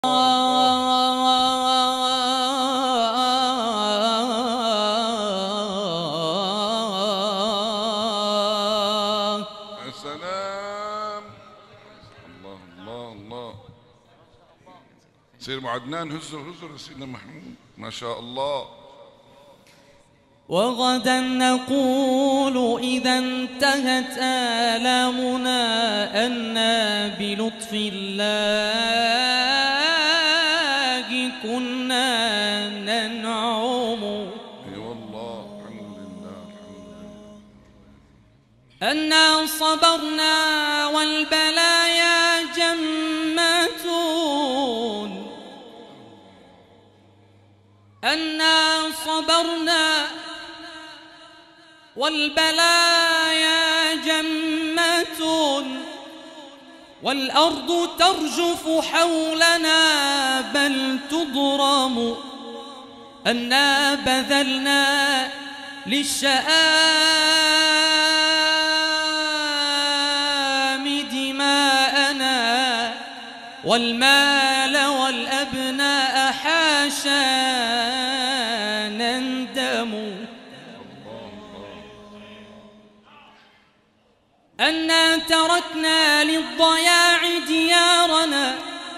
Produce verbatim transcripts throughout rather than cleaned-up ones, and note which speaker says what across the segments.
Speaker 1: سير ابو عدنان هزر هزر سيدنا محمود ما شاء الله.
Speaker 2: وغدا نقول إذا انتهت آلامنا أنا بلطف الله كنا ننعم.
Speaker 1: اي والله الحمد لله الحمد لله.
Speaker 2: أنا صبرنا والبلايا جمات، أنا صبرنا والبلايا جمة، والأرض ترجف حولنا بل تضرم. أنا بذلنا للشآم دماءنا والمال والأبناء حاشا نندم. أنا تركنا للضياع ديارنا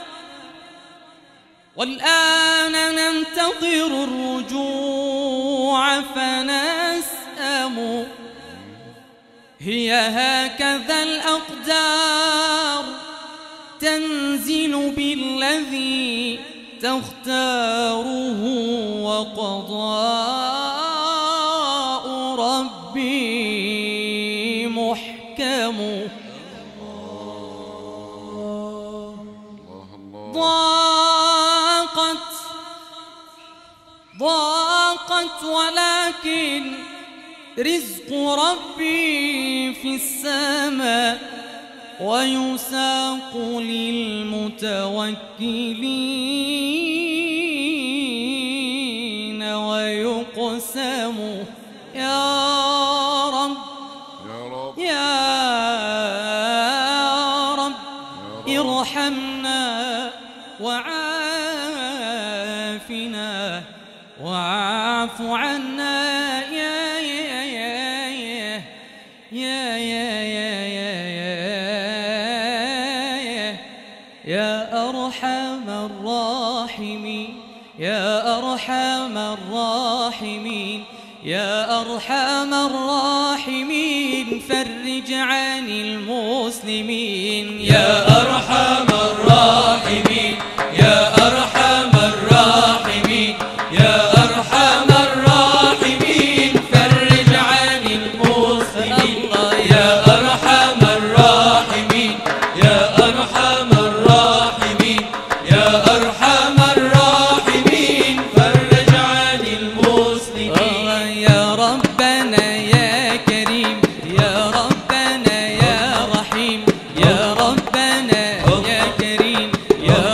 Speaker 2: والآن ننتظر الرجوع فنسأم. هي هكذا الأقدار تنزل بالذي تختاره، وقضاء ربي محكم. ضاقت ضاقت ولكن رزق ربي في السماء، ويساق للمتوكلين ويقسم. يا رب
Speaker 1: يا رب
Speaker 2: يا رب ارحمنا وعافنا واعف عنا يا يا يا يا يا يا يا أرحم الراحمين يا أرحم الراحمين يا أرحم الراحمين. فرج عن المسلمين يا أرحم الراحمين يا أرحم الراحمين يا أرحم الراحمين. فرج عن المسلمين يا أرحم الراحمين يا أرحم الراحمين يا أرحم الراحمين. فرج عن المسلمين يا ربنا يا كريم يا ربنا يا رحيم يا ربنا يا كريم يا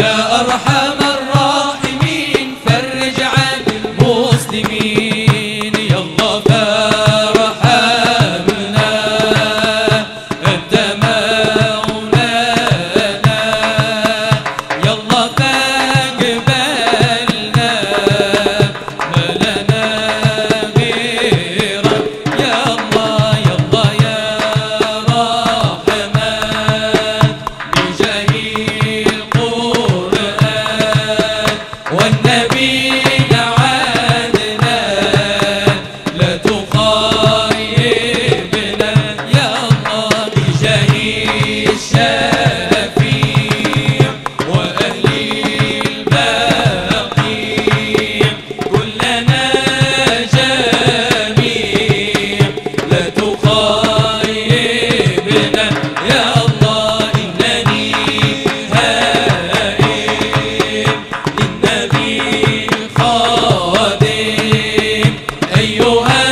Speaker 2: يا أرحم الراحمين فرج عن المسلمين يا الله فارحمنا أنت مولانا يا الله فاقبلنا ما لنا غيرك يا الله يا الله يا رحمن بجاه القرآن والنبي عدنان لا تخيبنا يا الله بجاه الشفيع وأهل البقيع كلنا جميع لا تخيبنا يا الله إنني هائم للنبي خادم أيها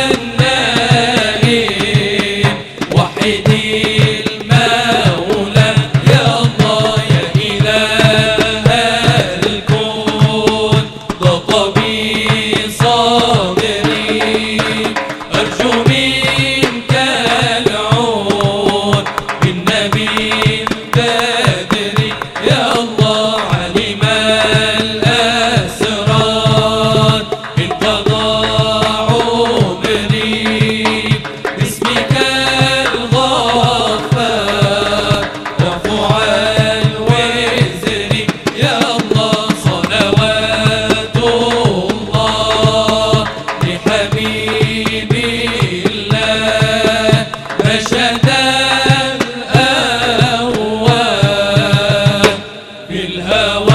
Speaker 2: النائم وحد المولى يا الله يا إله الكون ضاق بي صدري أرجو منك العون بالنبي بدري يا الله علم الأسرار انقضى عمري باسمك الغفار واعف عن وزري يا الله صلوات الله لحبيب الله مشهد الأول في الهوى